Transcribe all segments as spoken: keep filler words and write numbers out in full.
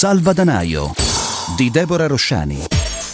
Salvadanaio di Deborah Rosciani.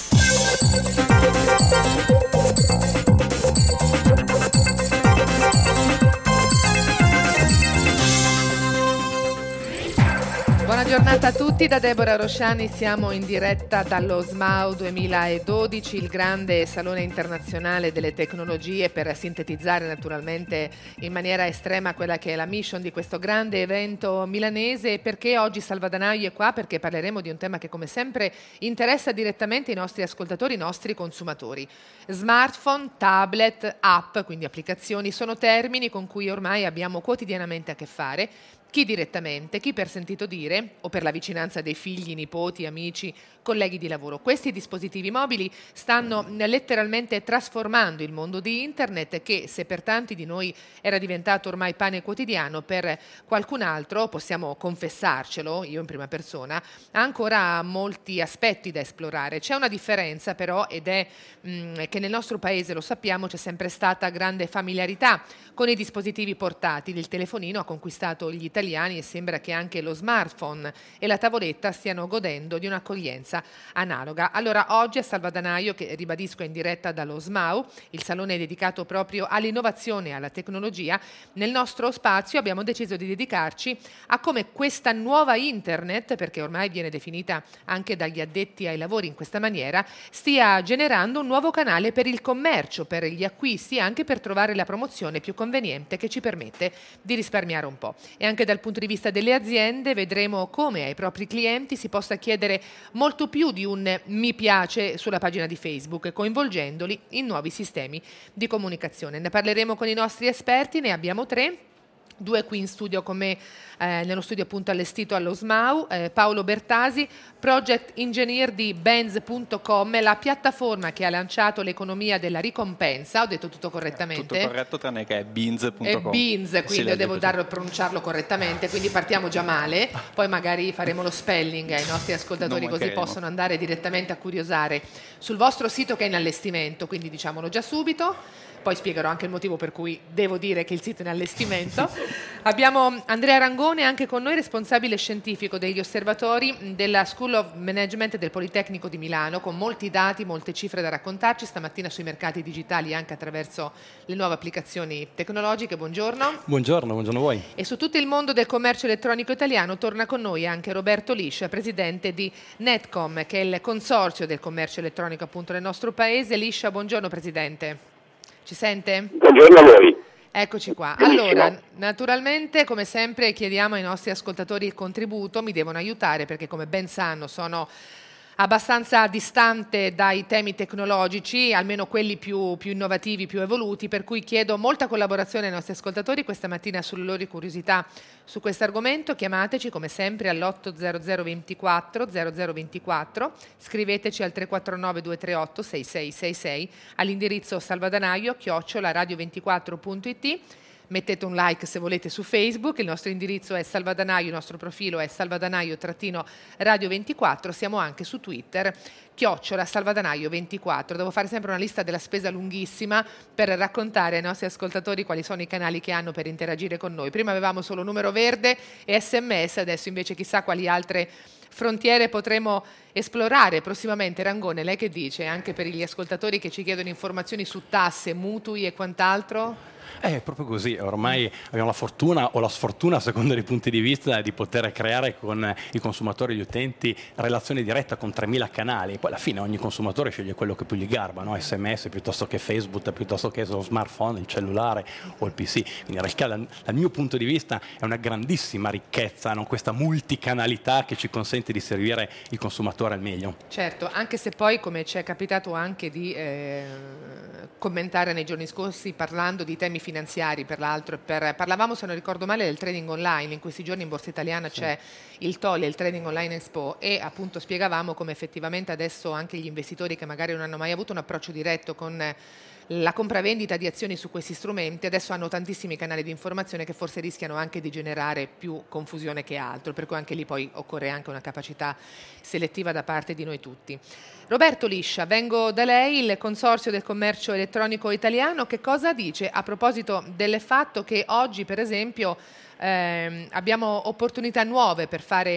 Buona giornata a tutti da Deborah Rosciani, siamo in diretta dallo SMAU duemiladodici, il grande salone internazionale delle tecnologie, per sintetizzare naturalmente in maniera estrema quella che è la mission di questo grande evento milanese. Perché oggi Salvadanaio è qua? Perché parleremo di un tema che come sempre interessa direttamente i nostri ascoltatori, i nostri consumatori. Smartphone, tablet, app, quindi applicazioni, sono termini con cui ormai abbiamo quotidianamente a che fare. Chi direttamente, chi per sentito dire o per la vicinanza dei figli, nipoti, amici, colleghi di lavoro. Questi dispositivi mobili stanno letteralmente trasformando il mondo di Internet che, se per tanti di noi era diventato ormai pane quotidiano, per qualcun altro, possiamo confessarcelo, io in prima persona, ha ancora molti aspetti da esplorare. C'è una differenza però, ed è mh, che nel nostro paese, lo sappiamo, c'è sempre stata grande familiarità con i dispositivi portatili. Il telefonino ha conquistato gli italiani e sembra che anche lo smartphone e la tavoletta stiano godendo di un'accoglienza analoga. Allora oggi a Salvadanaio, che ribadisco è in diretta dallo SMAU, il salone è dedicato proprio all'innovazione e alla tecnologia, nel nostro spazio abbiamo deciso di dedicarci a come questa nuova Internet, perché ormai viene definita anche dagli addetti ai lavori in questa maniera, stia generando un nuovo canale per il commercio, per gli acquisti e anche per trovare la promozione più conveniente che ci permette di risparmiare un po'. E anche dal punto di vista delle aziende vedremo come ai propri clienti si possa chiedere molto più di un mi piace sulla pagina di Facebook, coinvolgendoli in nuovi sistemi di comunicazione. Ne parleremo con i nostri esperti, ne abbiamo tre. Due qui in studio con me, eh, nello studio appunto allestito allo SMAU, eh, Paolo Bertasi, Project Engineer di Benz punto com, la piattaforma che ha lanciato l'economia della ricompensa. Ho detto tutto correttamente? Tutto corretto, tranne che è Beans punto com. È Beans, quindi sì, io devo darlo, pronunciarlo correttamente, quindi partiamo già male, poi magari faremo lo spelling ai nostri ascoltatori così possono andare direttamente a curiosare sul vostro sito che è in allestimento, quindi diciamolo già subito. Poi spiegherò anche il motivo per cui devo dire che il sito è in allestimento. Abbiamo Andrea Rangone anche con noi, responsabile scientifico degli osservatori della School of Management del Politecnico di Milano, con molti dati, molte cifre da raccontarci stamattina sui mercati digitali anche attraverso le nuove applicazioni tecnologiche. Buongiorno. Buongiorno, buongiorno a voi. E su tutto il mondo del commercio elettronico italiano torna con noi anche Roberto Liscia, presidente di Netcom, che è il consorzio del commercio elettronico appunto nel nostro paese. Liscia, buongiorno Presidente. Ci sente? Buongiorno a voi. Eccoci qua. Benissimo. Allora, naturalmente, come sempre, chiediamo ai nostri ascoltatori il contributo, mi devono aiutare perché, come ben sanno, sono abbastanza distante dai temi tecnologici, almeno quelli più, più innovativi, più evoluti, per cui chiedo molta collaborazione ai nostri ascoltatori questa mattina sulle loro curiosità su questo argomento. Chiamateci come sempre all'otto zero zero ventiquattro zero zero ventiquattro, scriveteci al tre quattro nove due tre otto sei sei sei sei all'indirizzo salvadanaio chiocciola radio ventiquattro punto it. Mettete un like se volete su Facebook, il nostro indirizzo è Salvadanaio, il nostro profilo è Salvadanaio-radio ventiquattro, siamo anche su Twitter, chiocciola Salvadanaio ventiquattro. Devo fare sempre una lista della spesa lunghissima per raccontare ai nostri ascoltatori quali sono i canali che hanno per interagire con noi. Prima avevamo solo numero verde e sms, adesso invece chissà quali altre frontiere potremo esplorare prossimamente. Rangone, lei che dice? Anche per gli ascoltatori che ci chiedono informazioni su tasse, mutui e quant'altro? È proprio così, ormai abbiamo la fortuna o la sfortuna, a seconda dei punti di vista, di poter creare con i consumatori e gli utenti relazione diretta con tremila canali. Poi alla fine ogni consumatore sceglie quello che più gli garba, no? sms piuttosto che Facebook, piuttosto che lo smartphone, il cellulare o il P C. Quindi in realtà dal, dal mio punto di vista è una grandissima ricchezza, no? Questa multicanalità che ci consente di servire il consumatore al meglio. Certo, anche se poi, come ci è capitato anche di eh, commentare nei giorni scorsi parlando di temi finanziari, per l'altro, per, parlavamo, se non ricordo male, del trading online. In questi giorni in Borsa Italiana sì. C'è il T O L E, il Trading Online Expo, e appunto spiegavamo come effettivamente adesso anche gli investitori che magari non hanno mai avuto un approccio diretto con la compravendita di azioni su questi strumenti adesso hanno tantissimi canali di informazione che forse rischiano anche di generare più confusione che altro, per cui anche lì poi occorre anche una capacità selettiva da parte di noi tutti. Roberto Liscia, vengo da lei, il Consorzio del Commercio Elettronico Italiano. Che cosa dice a proposito del fatto che oggi, per esempio, ehm, abbiamo opportunità nuove per fare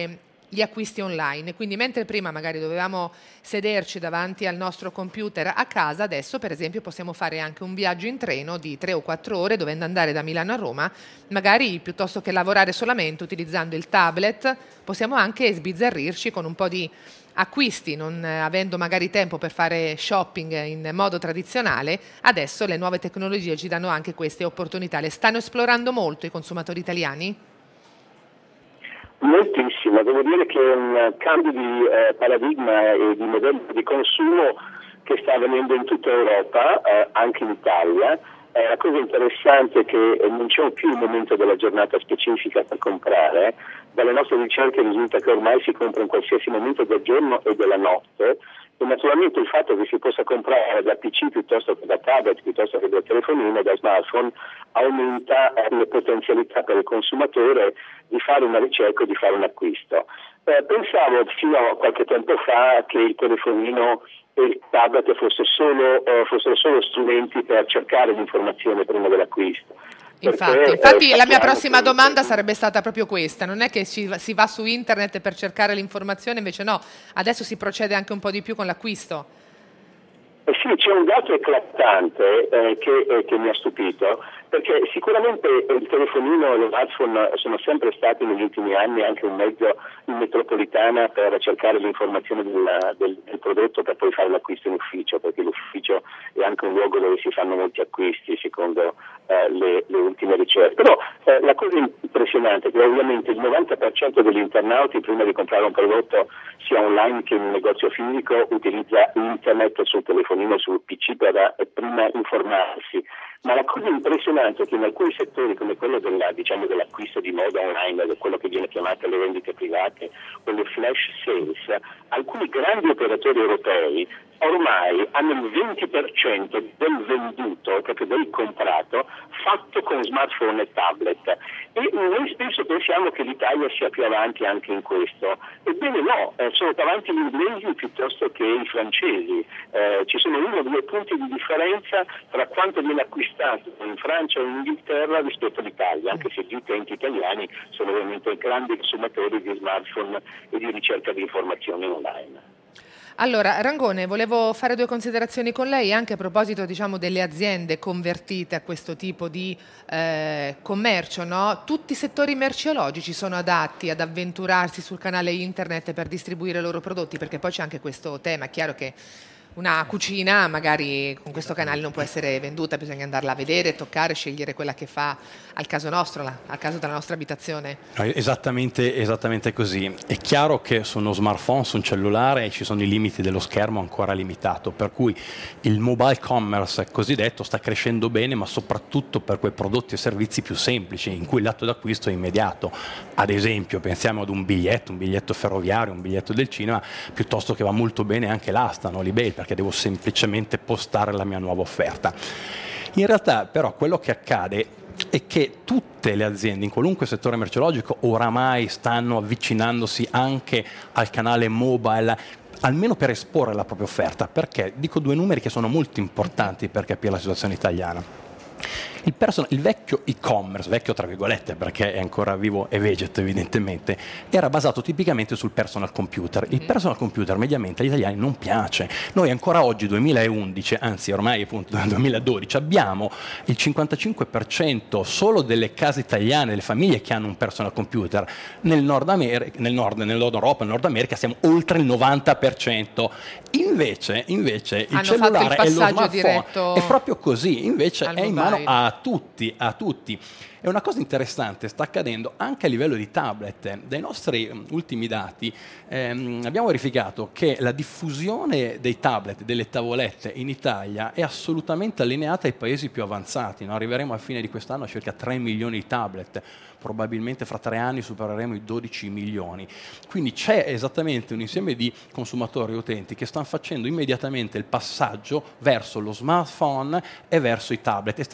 gli acquisti online. Quindi mentre prima magari dovevamo sederci davanti al nostro computer a casa, adesso per esempio possiamo fare anche un viaggio in treno di tre o quattro ore dovendo andare da Milano a Roma, magari piuttosto che lavorare solamente utilizzando il tablet, possiamo anche sbizzarrirci con un po' di acquisti, non avendo magari tempo per fare shopping in modo tradizionale. Adesso le nuove tecnologie ci danno anche queste opportunità. Le stanno esplorando molto i consumatori italiani? Moltissimo, devo dire che è un cambio di eh, paradigma e di modello di consumo che sta avvenendo in tutta Europa, eh, anche in Italia. Eh, la cosa interessante è che non c'è più un momento della giornata specifica per comprare. Dalle nostre ricerche risulta che ormai si compra in qualsiasi momento del giorno e della notte, e naturalmente il fatto che si possa comprare da P C piuttosto che da tablet, piuttosto che da telefonino, da smartphone, aumenta le potenzialità per il consumatore di fare una ricerca e di fare un acquisto. Eh, pensavo fino a qualche tempo fa che il telefonino e il tablet fosse solo, eh, fossero solo strumenti per cercare l'informazione prima dell'acquisto. Infatti, Perché, infatti eh, la mia prossima che... domanda sarebbe stata proprio questa: non è che si, si va su internet per cercare l'informazione, invece no, adesso si procede anche un po' di più con l'acquisto. Eh sì, c'è un dato eclatante eh, che, eh, che mi ha stupito, perché sicuramente il telefonino e lo smartphone sono sempre stati negli ultimi anni anche un mezzo in metropolitana per cercare l'informazione del, del, del prodotto per poi fare l'acquisto in ufficio, perché l'ufficio è anche un luogo dove si fanno molti acquisti secondo eh, le, le ultime ricerche. Però eh, la cosa impressionante è che ovviamente il novanta per cento degli internauti prima di comprare un prodotto sia online che in un negozio fisico utilizza internet sul telefonino, sul P C per eh, prima informarsi. Ma la cosa impressionante è che in alcuni settori come quello della, diciamo, dell'acquisto di moda online, di quello che viene chiamato le vendite private o le flash sales, alcuni grandi operatori europei ormai hanno il venti per cento del venduto, proprio del comprato, fatto con smartphone e tablet. E noi spesso pensiamo che l'Italia sia più avanti anche in questo. Ebbene no, eh, sono più avanti gli inglesi piuttosto che i francesi. Eh, ci sono uno o due punti di differenza tra quanto viene acquistato in Francia o in Inghilterra rispetto all'Italia, anche se gli utenti italiani sono veramente grandi consumatori di smartphone e di ricerca di informazioni online. Allora, Rangone, volevo fare due considerazioni con lei anche a proposito, diciamo, delle aziende convertite a questo tipo di eh, commercio, no? Tutti i settori merceologici sono adatti ad avventurarsi sul canale internet per distribuire i loro prodotti, perché poi c'è anche questo tema. È chiaro che una cucina magari con questo canale non può essere venduta, bisogna andarla a vedere, toccare, scegliere quella che fa al caso nostro, al caso della nostra abitazione. No, esattamente, esattamente così. È chiaro che su uno smartphone, su un cellulare, ci sono i limiti dello schermo ancora limitato, per cui il mobile commerce cosiddetto sta crescendo bene, ma soprattutto per quei prodotti e servizi più semplici, in cui l'atto d'acquisto è immediato. Ad esempio, pensiamo ad un biglietto, un biglietto ferroviario, un biglietto del cinema, piuttosto che va molto bene anche l'asta, no? l'eBay, perché devo semplicemente postare la mia nuova offerta. In realtà però quello che accade è che tutte le aziende in qualunque settore merceologico oramai stanno avvicinandosi anche al canale mobile, almeno per esporre la propria offerta. Perché? Dico due numeri che sono molto importanti per capire la situazione italiana. Il, person- il vecchio e-commerce, vecchio tra virgolette perché è ancora vivo e vegeto evidentemente, era basato tipicamente sul personal computer. Il personal computer mediamente agli italiani non piace. Noi ancora oggi, duemilaundici, anzi ormai appunto nel duemiladodici, abbiamo il cinquantacinque per cento solo delle case italiane, delle famiglie che hanno un personal computer. Nel Nord America, nel Nord, nel Nord Europa, nel Nord America siamo oltre il novanta per cento. Invece, invece il Hanno cellulare fatto il e lo smartphone diretto è proprio così, invece è in mano a tutti, a tutti. E una cosa interessante sta accadendo anche a livello di tablet. Dai nostri ultimi dati ehm, abbiamo verificato che la diffusione dei tablet, delle tavolette in Italia è assolutamente allineata ai paesi più avanzati, no? Arriveremo a fine di quest'anno a circa tre milioni di tablet, probabilmente fra tre anni supereremo i dodici milioni. Quindi c'è esattamente un insieme di consumatori e utenti che stanno facendo immediatamente il passaggio verso lo smartphone e verso i tablet e stanno entrando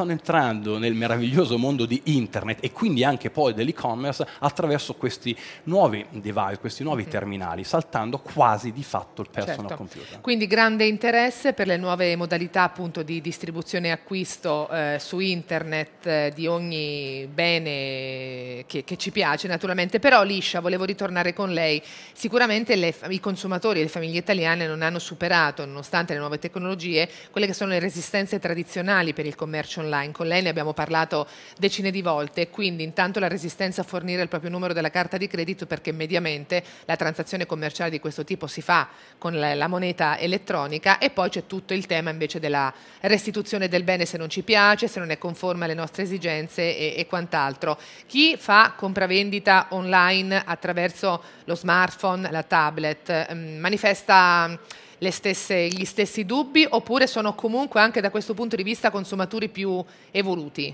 entrando nel meraviglioso mondo di internet e quindi anche poi dell'e-commerce attraverso questi nuovi device, questi nuovi mm-hmm. terminali, saltando quasi di fatto il personal certo. computer. Quindi grande interesse per le nuove modalità appunto di distribuzione e acquisto eh, su internet eh, di ogni bene che, che ci piace naturalmente. Però Liscia, volevo ritornare con lei. Sicuramente le, i consumatori e le famiglie italiane non hanno superato, nonostante le nuove tecnologie, quelle che sono le resistenze tradizionali per il commercio online. Con lei ne abbiamo parlato decine di volte, quindi intanto la resistenza a fornire il proprio numero della carta di credito, perché mediamente la transazione commerciale di questo tipo si fa con la, la moneta elettronica, e poi c'è tutto il tema invece della restituzione del bene se non ci piace, se non è conforme alle nostre esigenze e, e quant'altro. Chi fa compravendita online attraverso lo smartphone, la tablet, mh, manifesta le stesse, gli stessi dubbi, oppure sono comunque anche da questo punto di vista consumatori più evoluti?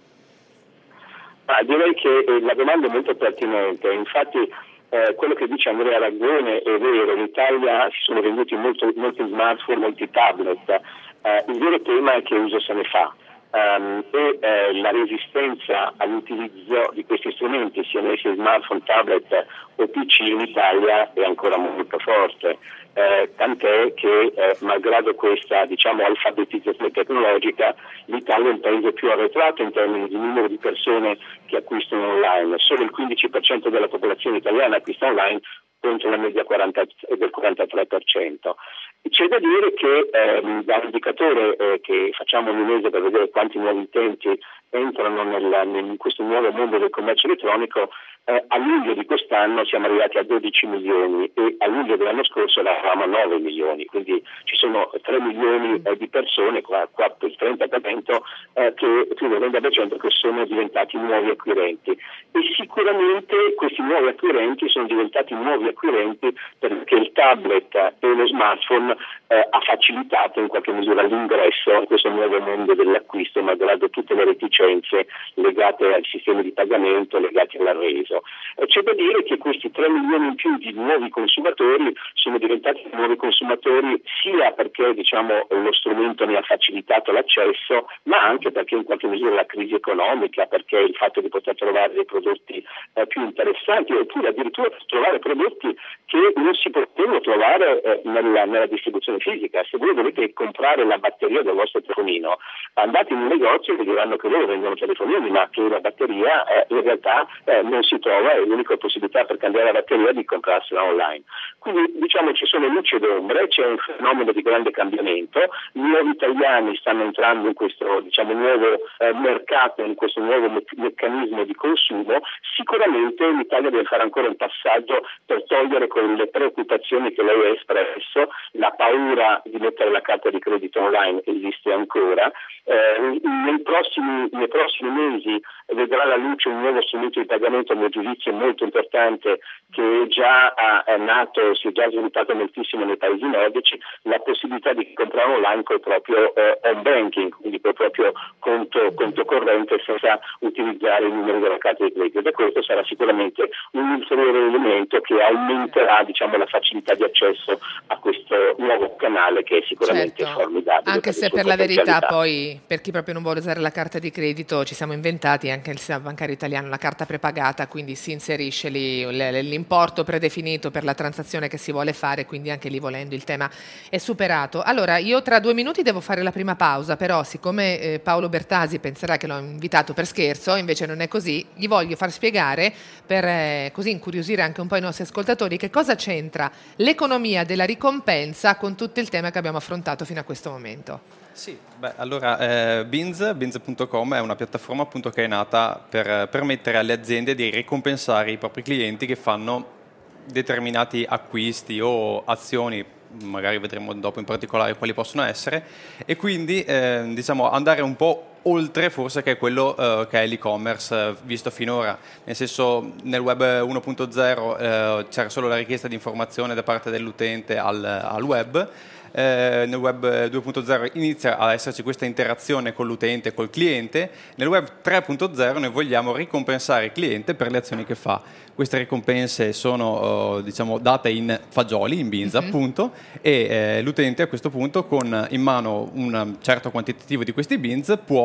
Ah, direi che la domanda è molto pertinente, infatti eh, quello che dice Andrea Raggone è vero, in Italia si sono venduti molto, molti smartphone, molti tablet, eh, il vero tema è che uso se ne fa. Um, e eh, la resistenza all'utilizzo di questi strumenti, siano essi smartphone, tablet o P C, in Italia è ancora molto forte, eh, tant'è che eh, malgrado questa diciamo alfabetizzazione tecnologica, l'Italia è il paese più arretrato in termini di numero di persone che acquistano online. Solo il quindici per cento della popolazione italiana acquista online contro la media quaranta del quarantatré per cento. C'è da dire che ehm, da indicatore eh, che facciamo ogni mese per vedere quanti nuovi utenti entrano nel, in questo nuovo mondo del commercio elettronico, eh, a luglio di quest'anno siamo arrivati a dodici milioni e a luglio dell'anno scorso eravamo a nove milioni, quindi ci sono tre milioni eh, di persone, qua, qua il trenta per cento, eh, che, più del trenta per cento che sono diventati nuovi acquirenti, e sicuramente questi nuovi acquirenti sono diventati nuovi acquirenti perché il tablet e lo smartphone eh, ha facilitato in qualche misura l'ingresso in questo nuovo mondo dell'acquisto, malgrado tutte le reticenze legate ai sistemi di pagamento, legati alla reso. Eh, c'è da dire che questi tre milioni in più di nuovi consumatori sono diventati nuovi consumatori sia perché diciamo lo strumento ne ha facilitato l'accesso, ma anche perché in qualche misura la crisi economica, perché il fatto di poter trovare dei prodotti eh, più interessanti, oppure addirittura trovare prodotti che non si potevano trovare eh, nella, nella distribuzione fisica. Se voi volete comprare la batteria del vostro telefonino, andate in un negozio e vi diranno che loro vendono telefonini, ma che la batteria eh, in realtà eh, non si trova, e l'unica possibilità per cambiare la batteria è di comprarsela online. Quindi diciamo ci sono luci ed ombre, c'è un fenomeno di grande cambiamento, i nuovi italiani stanno entrando in questo diciamo nuovo eh, mercato, in questo nuovo me- meccanismo di consumo. Sicuramente l'Italia deve fare ancora un passaggio per togliere quelle preoccupazioni che lei ha espresso, la paura di mettere la carta di credito online esiste ancora. Eh, nei, prossimi, nei prossimi mesi vedrà la luce un nuovo strumento di pagamento, a mio giudizio molto importante, che è già è nato, si è già sviluppato moltissimo nei paesi nordici, la possibilità di comprare online col proprio eh, home banking, quindi col proprio conto, conto corrente, senza utilizzare i numeri della carta di credito, e questo sarà sicuramente un ulteriore elemento che aumenterà diciamo la facilità di accesso a questo nuovo canale, che è sicuramente certo. formidabile. Anche se per la verità poi, per chi proprio non vuole usare la carta di credito, ci siamo inventati anche il sistema bancario italiano, la carta prepagata, quindi si inserisce lì l'importo predefinito per la transazione che si vuole fare, quindi anche lì volendo il tema è superato. Allora io tra due minuti devo fare la prima pausa, però siccome eh, Paolo Bertasi penserà che l'ho invitato per scherzo, invece non è così, gli voglio far spiegare, per eh, così incuriosire anche un po' i nostri ascoltatori, che cosa c'entra l'economia della ricompensa con tutto il tema che abbiamo affrontato fino a questo momento. Sì, beh, allora eh, Beanz, Beanz punto com è una piattaforma appunto che è nata per permettere alle aziende di ricompensare i propri clienti che fanno determinati acquisti o azioni, magari vedremo dopo in particolare quali possono essere, e quindi eh, diciamo andare un po' oltre forse che è quello eh, che è l'e-commerce eh, visto finora, nel senso nel web uno punto zero eh, c'era solo la richiesta di informazione da parte dell'utente al, al web. Eh, nel web due punto zero inizia a esserci questa interazione con l'utente e col cliente. Nel web tre punto zero noi vogliamo ricompensare il cliente per le azioni che fa. Queste ricompense sono eh, diciamo date in fagioli, in beans mm-hmm. appunto, e eh, l'utente a questo punto con in mano un certo quantitativo di questi beans può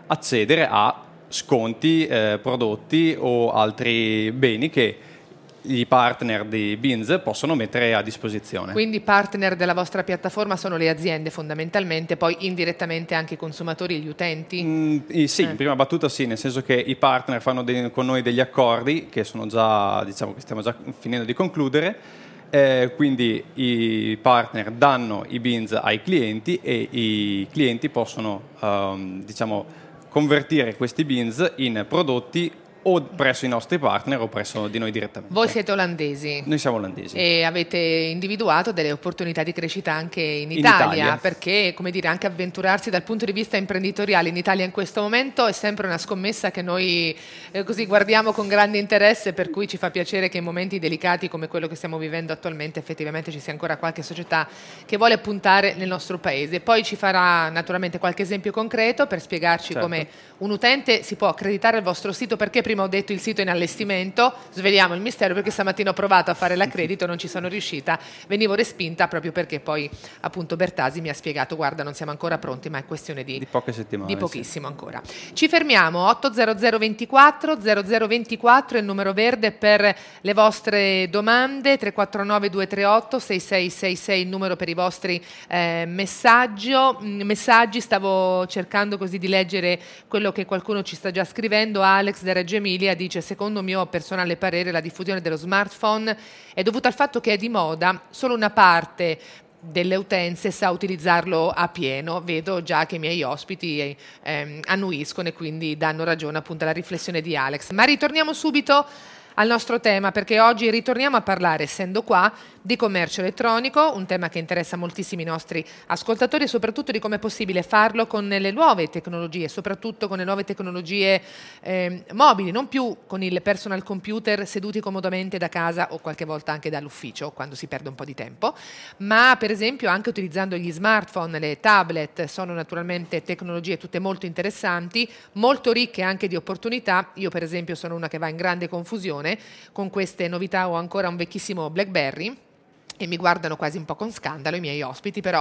accedere a sconti, eh, prodotti o altri beni che i partner di Beanz possono mettere a disposizione. Quindi partner della vostra piattaforma sono le aziende fondamentalmente, poi indirettamente anche i consumatori e gli utenti? Mm, sì, eh. in prima battuta sì, nel senso che i partner fanno dei, con noi degli accordi che sono già, diciamo che stiamo già finendo di concludere, eh, quindi i partner danno i Beanz ai clienti e i clienti possono um, diciamo convertire questi Beanz in prodotti o presso i nostri partner o presso di noi direttamente. Voi siete olandesi? Noi siamo olandesi. E avete individuato delle opportunità di crescita anche in Italia, in Italia. Perché, come dire, anche avventurarsi dal punto di vista imprenditoriale in Italia in questo momento è sempre una scommessa che noi eh, così guardiamo con grande interesse, per cui ci fa piacere che in momenti delicati come quello che stiamo vivendo attualmente effettivamente ci sia ancora qualche società che vuole puntare nel nostro paese. Poi ci farà naturalmente qualche esempio concreto per spiegarci certo. come un utente si può accreditare al vostro sito, perché prima ho detto il sito è in allestimento, sveliamo il mistero perché stamattina ho provato a fare l'accredito, non ci sono riuscita, venivo respinta proprio perché poi appunto Bertasi mi ha spiegato guarda non siamo ancora pronti, ma è questione di, di poche settimane, di pochissimo sì. ancora. Ci fermiamo, otto zero zero ventiquattro zero zero ventiquattro è il numero verde per le vostre domande, tre quattro nove due tre otto sei sei sei sei il numero per i vostri eh, messaggi. messaggi, stavo cercando così di leggere quello che qualcuno ci sta già scrivendo. Alex da Reggio Emilia dice: secondo mio personale parere la diffusione dello smartphone è dovuta al fatto che è di moda, solo una parte delle utenze sa utilizzarlo a pieno. Vedo già che i miei ospiti ehm, annuiscono e quindi danno ragione appunto alla riflessione di Alex. Ma ritorniamo subito al nostro tema, perché oggi ritorniamo a parlare, essendo qua, di commercio elettronico, un tema che interessa moltissimi nostri ascoltatori e soprattutto di come è possibile farlo con le nuove tecnologie, soprattutto con le nuove tecnologie eh, mobili, non più con il personal computer seduti comodamente da casa o qualche volta anche dall'ufficio quando si perde un po' di tempo, ma per esempio anche utilizzando gli smartphone, le tablet. Sono naturalmente tecnologie tutte molto interessanti, molto ricche anche di opportunità. Io per esempio sono una che va in grande confusione con queste novità. Ho ancora un vecchissimo BlackBerry e mi guardano quasi un po' con scandalo i miei ospiti, però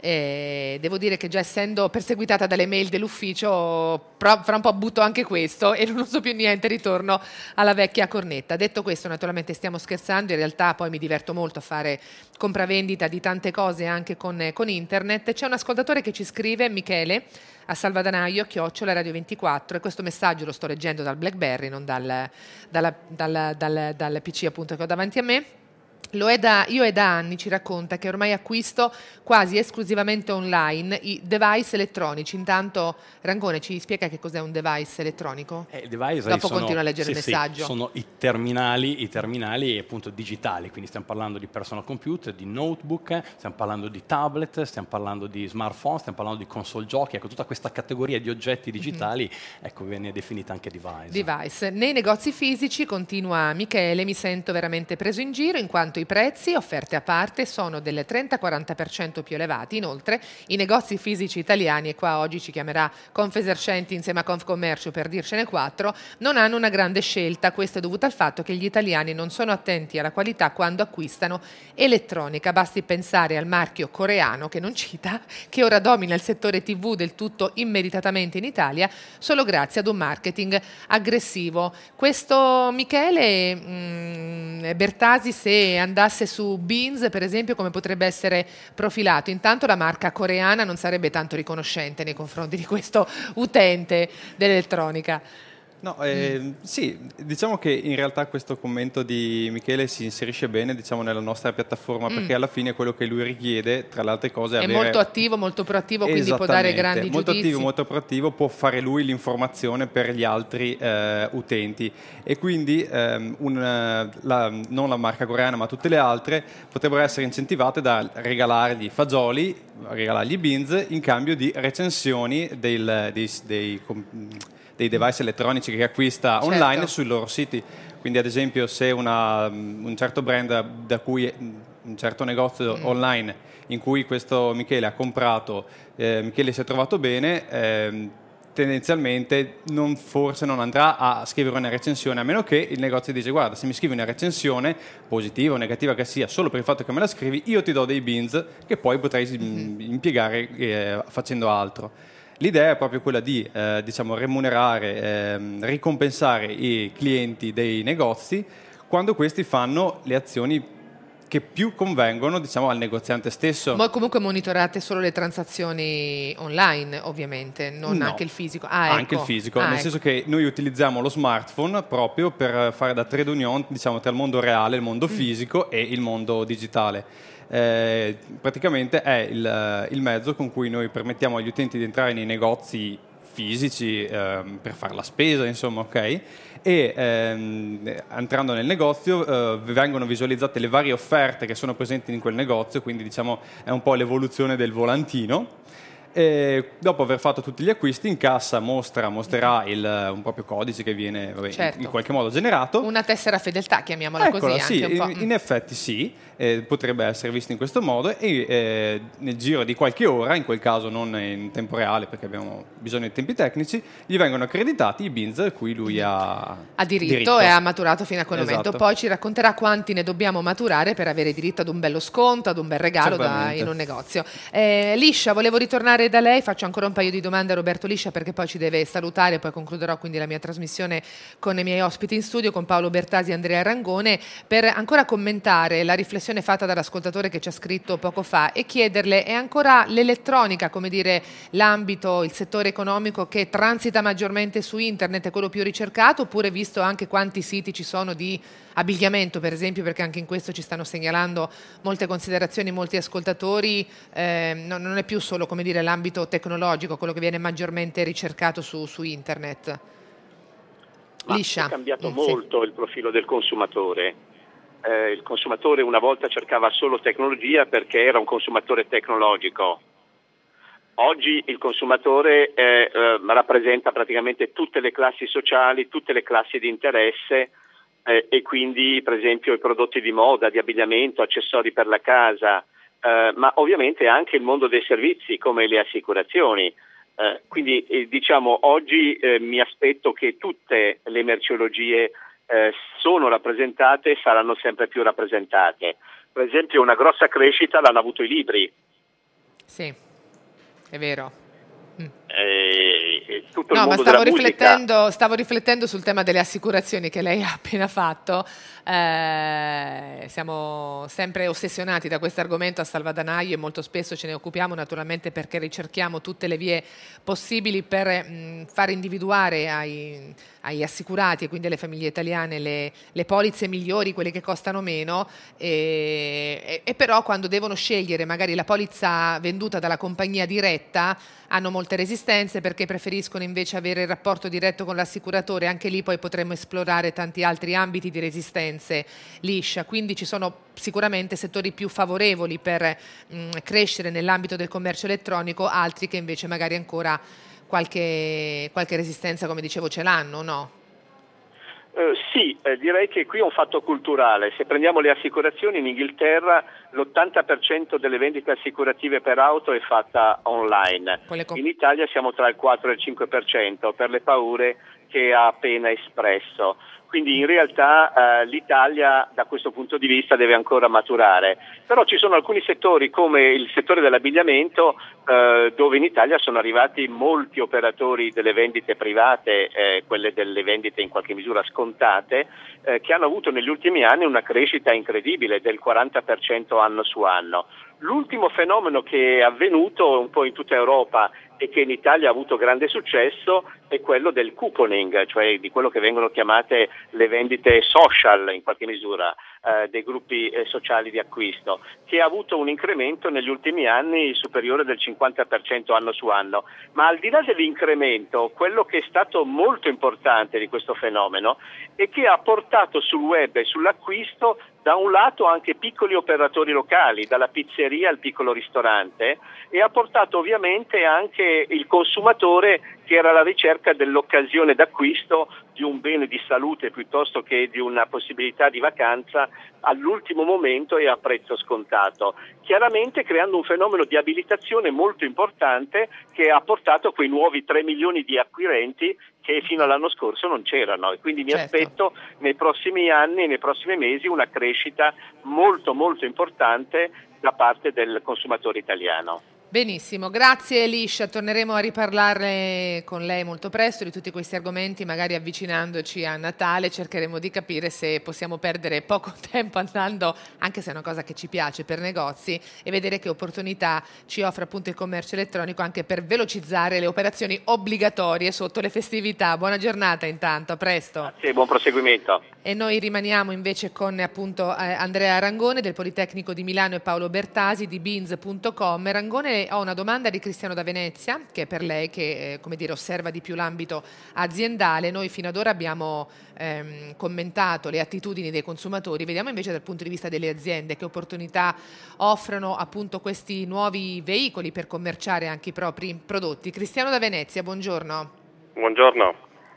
eh, devo dire che già essendo perseguitata dalle mail dell'ufficio fra un po' butto anche questo e non uso più niente, ritorno alla vecchia cornetta. Detto questo, naturalmente stiamo scherzando, in realtà poi mi diverto molto a fare compravendita di tante cose anche con, con internet. C'è un ascoltatore che ci scrive, Michele a Salvadanaio, chiocciola Radio ventiquattro, e questo messaggio lo sto leggendo dal BlackBerry, non dal, dalla, dal, dal, dal P C appunto che ho davanti a me. Lo è da, io è da anni, ci racconta che ormai acquisto quasi esclusivamente online i device elettronici. Intanto Rangone ci spiega che cos'è un device elettronico? Eh, il device Dopo sono, continua a leggere sì, il messaggio. Sì, sono i terminali, i terminali appunto digitali, quindi stiamo parlando di personal computer, di notebook, stiamo parlando di tablet, stiamo parlando di smartphone, stiamo parlando di console giochi. Ecco, tutta questa categoria di oggetti digitali, mm-hmm. ecco, viene definita anche device. Device. Nei negozi fisici, continua Michele, mi sento veramente preso in giro in quanto i prezzi, offerte a parte, sono del trenta quaranta per cento più elevati. Inoltre, i negozi fisici italiani, e qua oggi ci chiamerà Confesercenti insieme a Confcommercio per dircene quattro, non hanno una grande scelta. Questo è dovuto al fatto che gli italiani non sono attenti alla qualità quando acquistano elettronica. Basti pensare al marchio coreano, che non cita, che ora domina il settore tivù del tutto immeritatamente in Italia, solo grazie ad un marketing aggressivo. Questo Michele mh, Bertasi, se andasse su Beanz per esempio, come potrebbe essere profilato? Intanto la marca coreana non sarebbe tanto riconoscente nei confronti di questo utente dell'elettronica. No, eh, mm. sì, diciamo che in realtà questo commento di Michele si inserisce bene, diciamo, nella nostra piattaforma, mm. perché alla fine quello che lui richiede, tra le altre cose, è, è avere... molto attivo, molto proattivo, quindi può dare grandi molto giudizi. attivo, molto proattivo, può fare lui l'informazione per gli altri eh, utenti, e quindi ehm, un, la, non la marca coreana ma tutte le altre potrebbero essere incentivate da regalargli fagioli, regalargli Beanz in cambio di recensioni del, dei, dei, dei device elettronici che acquista certo. online sui loro siti. Quindi ad esempio se una, un certo brand da cui un certo negozio mm. online in cui questo Michele ha comprato, eh, Michele si è trovato bene, eh, tendenzialmente non, forse non andrà a scrivere una recensione, a meno che il negozio dice: guarda, se mi scrivi una recensione positiva o negativa che sia, solo per il fatto che me la scrivi, io ti do dei Beanz che poi potrai mm. impiegare eh, facendo altro. l'idea è proprio quella di eh, diciamo, remunerare, ehm, ricompensare i clienti dei negozi quando questi fanno le azioni che più convengono, diciamo, al negoziante stesso. Ma comunque monitorate solo le transazioni online, ovviamente, non No, anche il fisico. Ah, anche ecco. il fisico, Ah, nel ecco. senso che noi utilizziamo lo smartphone proprio per fare da trade union, diciamo, tra il mondo reale, il mondo fisico mm. e il mondo digitale. Eh, praticamente è il, il mezzo con cui noi permettiamo agli utenti di entrare nei negozi fisici ehm, per fare la spesa, insomma, ok? E ehm, entrando nel negozio eh, vengono visualizzate le varie offerte che sono presenti in quel negozio, quindi diciamo è un po' l'evoluzione del volantino. E dopo aver fatto tutti gli acquisti, in cassa mostra, mostrerà il, un proprio codice che viene vabbè, certo. in qualche modo generato. Una tessera fedeltà, chiamiamola Eccola, così. sì, anche un po'. in, in effetti sì, eh, potrebbe essere visto in questo modo e eh, nel giro di qualche ora, in quel caso non in tempo reale perché abbiamo bisogno di tempi tecnici, gli vengono accreditati i B I N S a cui lui ha, ha diritto, diritto e ha maturato fino a quel esatto. momento. Poi ci racconterà quanti ne dobbiamo maturare per avere diritto ad un bello sconto, ad un bel regalo da, in un negozio. Eh, Liscia, volevo ritornare da lei, faccio ancora un paio di domande a Roberto Liscia perché poi ci deve salutare, poi concluderò quindi la mia trasmissione con i miei ospiti in studio, con Paolo Bertasi e Andrea Rangone, per ancora commentare la riflessione fatta dall'ascoltatore che ci ha scritto poco fa e chiederle: è ancora l'elettronica, come dire, l'ambito, il settore economico che transita maggiormente su internet, è quello più ricercato, oppure, visto anche quanti siti ci sono di abbigliamento, per esempio, perché anche in questo ci stanno segnalando molte considerazioni, molti ascoltatori, eh, non, non è più solo, come dire, l'ambito tecnologico quello che viene maggiormente ricercato su, su internet? Ma Liscia. È cambiato Mm, molto sì. il profilo del consumatore. Eh, il consumatore una volta cercava solo tecnologia perché era un consumatore tecnologico. Oggi il consumatore eh, eh, rappresenta praticamente tutte le classi sociali, tutte le classi di interesse, eh, e quindi per esempio i prodotti di moda, di abbigliamento, accessori per la casa, eh, ma ovviamente anche il mondo dei servizi come le assicurazioni. Eh, quindi eh, diciamo oggi eh, mi aspetto che tutte le merceologie eh, sono rappresentate e saranno sempre più rappresentate. Per esempio una grossa crescita l'hanno avuto i libri. Sì, è vero. Eh, e tutto no, il ma mondo stavo della riflettendo, musica. stavo riflettendo sul tema delle assicurazioni che lei ha appena fatto. Eh, siamo sempre ossessionati da questo argomento a salvadanaio e molto spesso ce ne occupiamo, naturalmente, perché ricerchiamo tutte le vie possibili per mh, far individuare ai, agli assicurati e quindi alle famiglie italiane le, le polizze migliori, quelle che costano meno, e, e, e però quando devono scegliere magari la polizza venduta dalla compagnia diretta hanno molte resistenze perché preferiscono invece avere il rapporto diretto con l'assicuratore. Anche lì poi potremmo esplorare tanti altri ambiti di resistenze, Liscia, quindi ci sono sicuramente settori più favorevoli per mh, crescere nell'ambito del commercio elettronico, altri che invece magari ancora qualche, qualche resistenza, come dicevo, ce l'hanno, no? Uh, sì, eh, direi che qui è un fatto culturale. Se prendiamo le assicurazioni, in Inghilterra l'ottanta per cento delle vendite assicurative per auto è fatta online. Com- in Italia siamo tra il quattro e il cinque per cento per le paure che ha appena espresso. Quindi in realtà eh, l'Italia da questo punto di vista deve ancora maturare. Però ci sono alcuni settori come il settore dell'abbigliamento eh, dove in Italia sono arrivati molti operatori delle vendite private, eh, quelle delle vendite in qualche misura scontate, eh, che hanno avuto negli ultimi anni una crescita incredibile del quaranta per cento anno su anno. L'ultimo fenomeno che è avvenuto un po' in tutta Europa e che in Italia ha avuto grande successo è quello del couponing, cioè di quello che vengono chiamate le vendite social in qualche misura, eh, dei gruppi eh, sociali di acquisto, che ha avuto un incremento negli ultimi anni superiore del cinquanta per cento anno su anno. Ma al di là dell'incremento, quello che è stato molto importante di questo fenomeno è che ha portato sul web e sull'acquisto da un lato anche piccoli operatori locali, dalla pizzeria al piccolo ristorante, e ha portato ovviamente anche il consumatore che era alla ricerca dell'occasione d'acquisto di un bene di salute piuttosto che di una possibilità di vacanza all'ultimo momento e a prezzo scontato, chiaramente creando un fenomeno di abilitazione molto importante che ha portato a quei nuovi tre milioni di acquirenti che fino all'anno scorso non c'erano, e quindi mi Certo. aspetto nei prossimi anni, nei prossimi mesi, una crescita molto molto importante da parte del consumatore italiano. Benissimo, grazie Elisha, torneremo a riparlare con lei molto presto di tutti questi argomenti, magari avvicinandoci a Natale cercheremo di capire se possiamo perdere poco tempo andando, anche se è una cosa che ci piace, per negozi e vedere che opportunità ci offre appunto il commercio elettronico anche per velocizzare le operazioni obbligatorie sotto le festività. Buona giornata intanto, a presto. Grazie, buon proseguimento. E noi rimaniamo invece con appunto eh, Andrea Rangone del Politecnico di Milano e Paolo Bertasi di Beans punto com. Rangone, ho una domanda di Cristiano da Venezia, che è per lei che eh, come dire, osserva di più l'ambito aziendale. Noi fino ad ora abbiamo ehm, commentato le attitudini dei consumatori, vediamo invece dal punto di vista delle aziende che opportunità offrono appunto questi nuovi veicoli per commerciare anche i propri prodotti. Cristiano da Venezia, buongiorno. Buongiorno.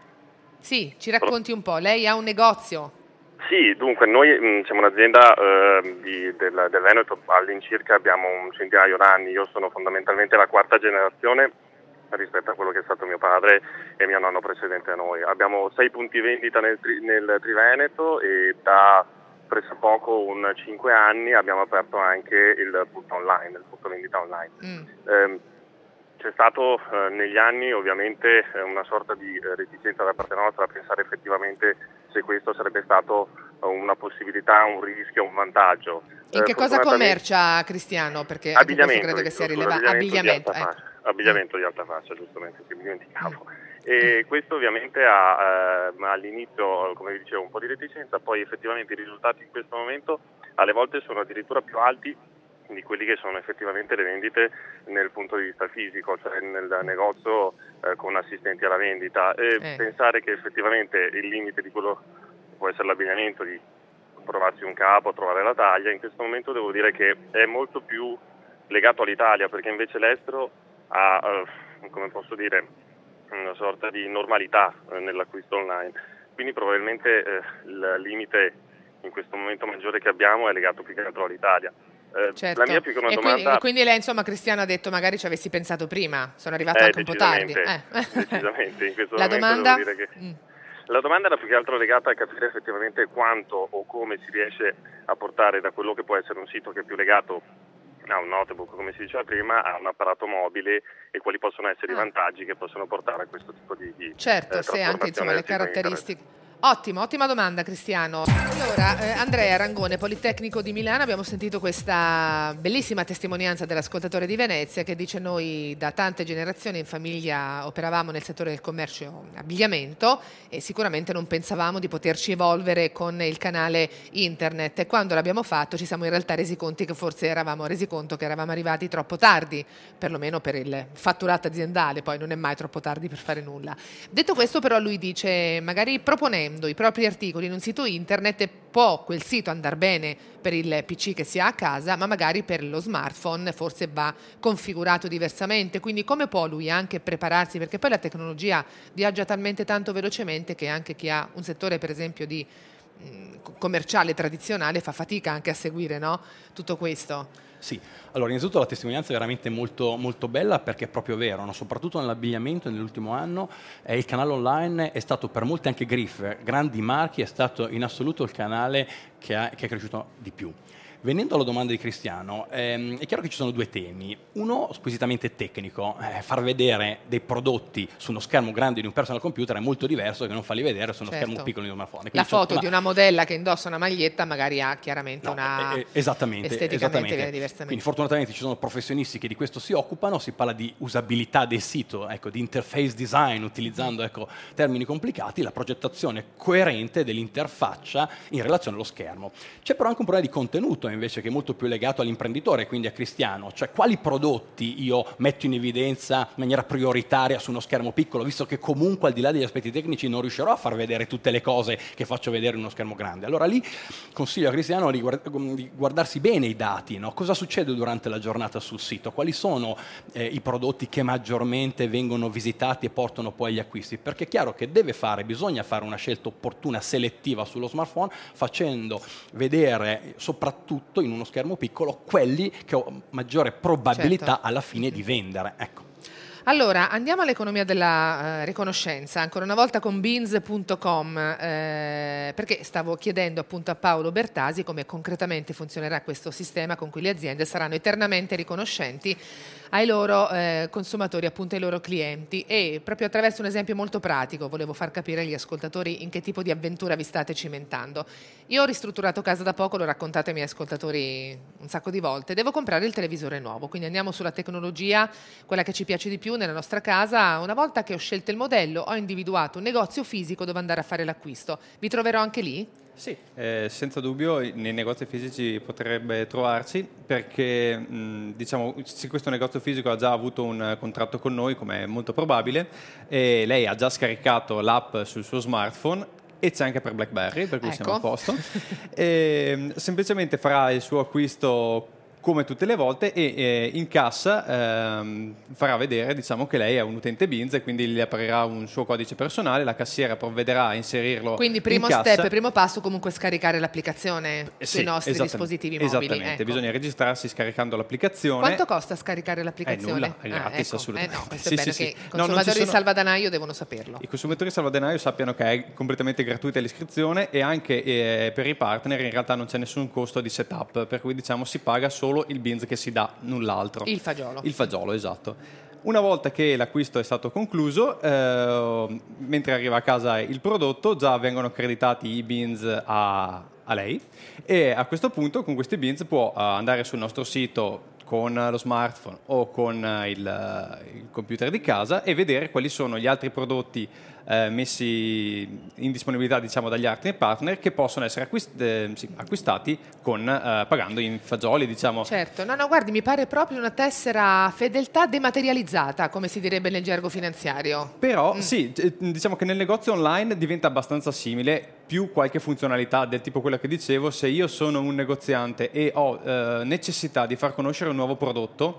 Sì, ci racconti un po', lei ha un negozio? Sì, dunque noi mh, siamo un'azienda eh, di, del, del Veneto, all'incirca abbiamo un centinaio d'anni, io sono fondamentalmente la quarta generazione rispetto a quello che è stato mio padre e mio nonno precedente a noi. Abbiamo sei punti vendita nel, nel Triveneto e da pressappoco un cinque anni abbiamo aperto anche il punto online, il punto vendita online. Mm. Eh, C'è stato eh, negli anni ovviamente eh, una sorta di eh, reticenza da parte nostra a pensare effettivamente se questo sarebbe stato eh, una possibilità, un rischio, un vantaggio. In eh, che cosa commercia Cristiano? Perché anche questo credo che sia rilevante. Abbigliamento. Di alta, eh. abbigliamento di alta fascia, giustamente, che mi dimenticavo. E questo ovviamente ha eh, all'inizio, come vi dicevo, un po' di reticenza, poi effettivamente i risultati in questo momento alle volte sono addirittura più alti di quelli che sono effettivamente le vendite nel punto di vista fisico, cioè nel negozio eh, con assistenti alla vendita, e eh. pensare che effettivamente il limite di quello che può essere l'abbigliamento, di provarsi un capo, trovare la taglia, in questo momento devo dire che è molto più legato all'Italia, perché invece l'estero ha, eh, come posso dire, una sorta di normalità eh, nell'acquisto online, quindi probabilmente eh, il limite in questo momento maggiore che abbiamo è legato più che altro all'Italia. Eh, certo. La mia piccola e domanda... quindi, quindi lei, insomma, Cristiano ha detto magari ci avessi pensato prima, sono arrivato eh, anche un po' tardi. Eh. Decisamente, in questo La momento domanda? devo dire che... Mm. La domanda era più che altro legata a capire effettivamente quanto o come si riesce a portare da quello che può essere un sito che è più legato a un notebook, come si diceva prima, a un apparato mobile e quali possono essere ah. i vantaggi che possono portare a questo tipo di, di certo, eh, se anche insomma le caratteristiche. Internet. Ottimo, ottima domanda Cristiano. Allora, eh, Andrea Rangone, Politecnico di Milano, abbiamo sentito questa bellissima testimonianza dell'ascoltatore di Venezia che dice: noi da tante generazioni in famiglia operavamo nel settore del commercio abbigliamento e sicuramente non pensavamo di poterci evolvere con il canale internet, e quando l'abbiamo fatto ci siamo in realtà resi conti che forse eravamo resi conto che eravamo arrivati troppo tardi, perlomeno per il fatturato aziendale, poi non è mai troppo tardi per fare nulla. Detto questo, però, lui dice, magari proponendo i propri articoli in un sito internet, può quel sito andare bene per il P C che si ha a casa, ma magari per lo smartphone forse va configurato diversamente, quindi come può lui anche prepararsi, perché poi la tecnologia viaggia talmente tanto velocemente che anche chi ha un settore per esempio di mh, commerciale tradizionale fa fatica anche a seguire, no? Tutto questo. Sì, allora innanzitutto la testimonianza è veramente molto, molto bella, perché è proprio vero, no? Soprattutto nell'abbigliamento nell'ultimo anno eh, il canale online è stato per molti anche griffe, grandi marchi, è stato in assoluto il canale che, ha, che è cresciuto di più. Venendo alla domanda di Cristiano, ehm, è chiaro che ci sono due temi. Uno squisitamente tecnico, eh, far vedere dei prodotti su uno schermo grande di un personal computer è molto diverso che non farli vedere su uno certo. schermo piccolo di uno smartphone. La foto una... di una modella che indossa una maglietta magari ha chiaramente no, una eh, esattamente, esteticamente esattamente. viene diversamente. Quindi fortunatamente ci sono professionisti che di questo si occupano, si parla di usabilità del sito, ecco, di interface design, utilizzando ecco, termini complicati, la progettazione coerente dell'interfaccia in relazione allo schermo. C'è però anche un problema di contenuto invece, che è molto più legato all'imprenditore, quindi a Cristiano, cioè quali prodotti io metto in evidenza in maniera prioritaria su uno schermo piccolo, visto che comunque al di là degli aspetti tecnici non riuscirò a far vedere tutte le cose che faccio vedere in uno schermo grande. Allora lì consiglio a Cristiano di, guard- di guardarsi bene i dati, no? Cosa succede durante la giornata sul sito, quali sono eh, i prodotti che maggiormente vengono visitati e portano poi agli acquisti, perché è chiaro che deve fare, bisogna fare una scelta opportuna, selettiva sullo smartphone, facendo vedere soprattutto in uno schermo piccolo quelli che ho maggiore probabilità certo. alla fine di vendere. Ecco. Allora, andiamo all'economia della uh, riconoscenza, ancora una volta con Beans punto com, eh, perché stavo chiedendo appunto a Paolo Bertasi come concretamente funzionerà questo sistema con cui le aziende saranno eternamente riconoscenti ai loro eh, consumatori, appunto ai loro clienti. E proprio attraverso un esempio molto pratico volevo far capire agli ascoltatori in che tipo di avventura vi state cimentando. Io ho ristrutturato casa da poco, l'ho raccontato ai miei ascoltatori un sacco di volte. Devo comprare il televisore nuovo, quindi andiamo sulla tecnologia, quella che ci piace di più nella nostra casa. Una volta che ho scelto il modello, ho individuato un negozio fisico dove andare a fare l'acquisto. Vi troverò anche lì? Sì, eh, senza dubbio nei negozi fisici potrebbe trovarci, perché mh, diciamo se questo negozio fisico ha già avuto un contratto con noi, come è molto probabile, e lei ha già scaricato l'app sul suo smartphone e c'è anche per BlackBerry, per cui ecco. siamo a posto. E, semplicemente farà il suo acquisto come tutte le volte e eh, in cassa ehm, farà vedere, diciamo, che lei è un utente Binz e quindi gli apparirà un suo codice personale, la cassiera provvederà a inserirlo. Quindi primo in cassa. step, primo passo comunque scaricare l'applicazione Eh, sui sì, nostri dispositivi mobili. Esattamente, Ecco. bisogna registrarsi scaricando l'applicazione. Quanto costa scaricare l'applicazione? È nulla, è gratis, ah, ecco. assolutamente. Eh no, questo Sì, è bene sì, che sì. i No, non consumatori ci sono- di salvadanaio devono saperlo. I consumatori salvadanaio sappiano che è completamente gratuita l'iscrizione e anche eh, per i partner in realtà non c'è nessun costo di setup, per cui diciamo si paga solo il Binz che si dà, null'altro. Il fagiolo. Il fagiolo, esatto. Una volta che l'acquisto è stato concluso, eh, mentre arriva a casa il prodotto, già vengono accreditati i Binz a, a lei e a questo punto con questi Binz può uh, andare sul nostro sito con lo smartphone o con uh, il, uh, il computer di casa e vedere quali sono gli altri prodotti eh, messi in disponibilità, diciamo, dagli altri partner che possono essere acquist- eh, sì, acquistati con, eh, pagando in fagioli, diciamo. Certo, no, no, guardi, mi pare proprio una tessera fedeltà dematerializzata, come si direbbe nel gergo finanziario. Però Mm. sì, eh, diciamo che nel negozio online diventa abbastanza simile, più qualche funzionalità del tipo quella che dicevo. Se io sono un negoziante e ho eh, necessità di far conoscere un nuovo prodotto,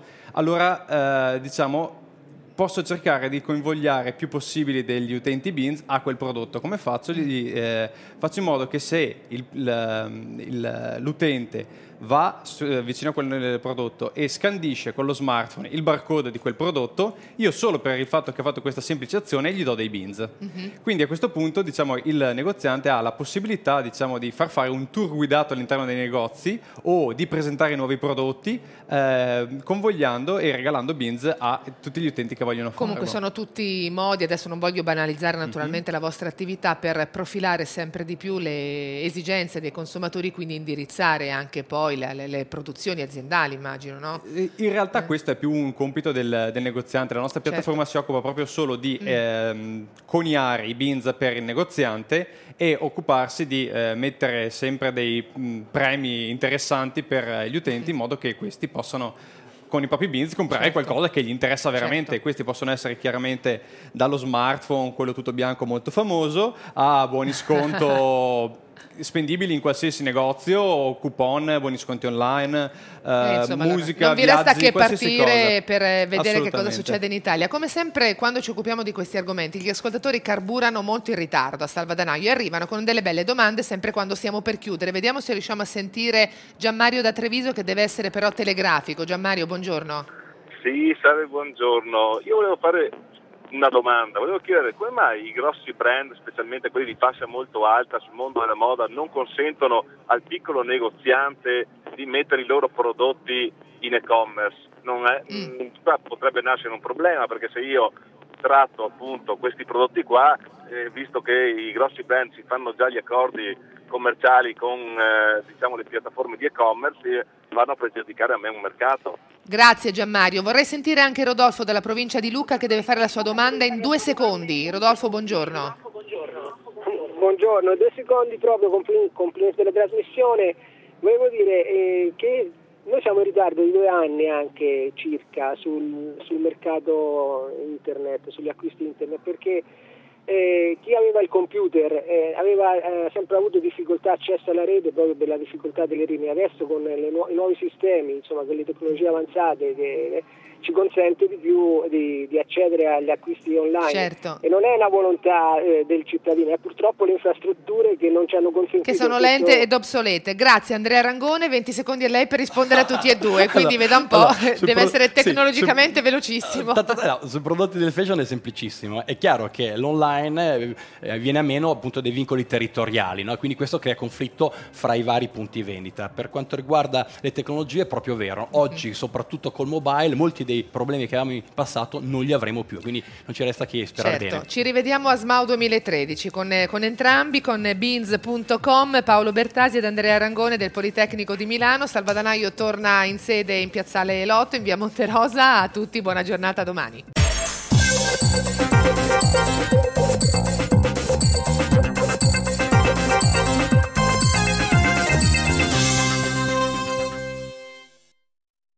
allora eh, diciamo posso cercare di coinvolgere più possibili degli utenti Binz a quel prodotto. Come faccio? Gli, eh, faccio in modo che se il, il, il, l'utente va su, vicino a quel prodotto e scandisce con lo smartphone il barcode di quel prodotto, io solo per il fatto che ha fatto questa semplice azione gli do dei Binz. Mm-hmm. Quindi a questo punto, diciamo, il negoziante ha la possibilità, diciamo, di far fare un tour guidato all'interno dei negozi o di presentare nuovi prodotti eh, convogliando e regalando Binz a tutti gli utenti che vogliono farlo. Comunque sono tutti modi, adesso non voglio banalizzare naturalmente mm-hmm. la vostra attività, per profilare sempre di più le esigenze dei consumatori, quindi indirizzare anche poi le, le, le produzioni aziendali, immagino, no? In realtà eh. questo è più un compito del, del negoziante. La nostra piattaforma certo. si occupa proprio solo di mm. ehm, coniare i Binz per il negoziante e occuparsi di eh, mettere sempre dei mh, premi interessanti per gli utenti, in modo che questi possano con i propri Binz comprare certo. qualcosa che gli interessa veramente. Certo. Questi possono essere chiaramente dallo smartphone, quello tutto bianco molto famoso, a buoni sconto spendibili in qualsiasi negozio, coupon, buoni sconti online, eh, eh, insomma, musica, non vi viaggi, resta che qualsiasi partire cosa. Per vedere che cosa succede in Italia. Come sempre quando ci occupiamo di questi argomenti gli ascoltatori carburano molto in ritardo a Salvadanaio e arrivano con delle belle domande sempre quando stiamo per chiudere. Vediamo se riusciamo a sentire Gianmario da Treviso, che deve essere però telegrafico. Gianmario, buongiorno. Sì, salve, buongiorno. Io volevo fare una domanda, volevo chiedere come mai i grossi brand, specialmente quelli di fascia molto alta sul mondo della moda, non consentono al piccolo negoziante di mettere i loro prodotti in e-commerce. Non è, mm. mh, potrebbe nascere un problema, perché se io tratto appunto questi prodotti qua, eh, visto che i grossi brand si fanno già gli accordi commerciali con eh, diciamo le piattaforme di e-commerce, eh, vanno a pregiudicare a me un mercato. Grazie Gianmario. Vorrei sentire anche Rodolfo dalla provincia di Lucca, che deve fare la sua domanda in due secondi. Rodolfo, buongiorno. Buongiorno, due secondi proprio, complimenti della trasmissione. Volevo dire eh, che noi siamo in ritardo di due anni anche circa sul, sul mercato internet, sugli acquisti internet, perché Eh, chi aveva il computer eh, aveva eh, sempre avuto difficoltà accesso alla rete proprio per la difficoltà delle rime. Adesso con le nu- i nuovi sistemi, insomma, con le tecnologie avanzate, che, ci consente di più di, di accedere agli acquisti online. Certo. E non è una volontà eh, del cittadino, è purtroppo le infrastrutture che non ci hanno consentito. Che sono lente questo... ed obsolete. Grazie Andrea Rangone, venti secondi a lei per rispondere a tutti e due, quindi allora, veda un po', allora, deve pro... essere tecnologicamente sì, sul... velocissimo. No, sui prodotti del fashion è semplicissimo, è chiaro che l'online online eh, viene a meno appunto dei vincoli territoriali, no? Quindi questo crea conflitto fra i vari punti vendita. Per quanto riguarda le tecnologie è proprio vero, oggi soprattutto col mobile molti dei problemi che avevamo in passato non li avremo più, quindi non ci resta che sperare certo. bene. Ci rivediamo a SMAU duemilatredici con, con entrambi, con Beans punto com, Paolo Bertasi ed Andrea Rangone del Politecnico di Milano. Salvadanaio torna in sede in Piazzale Lotto in via Monterosa. A tutti buona giornata, a domani.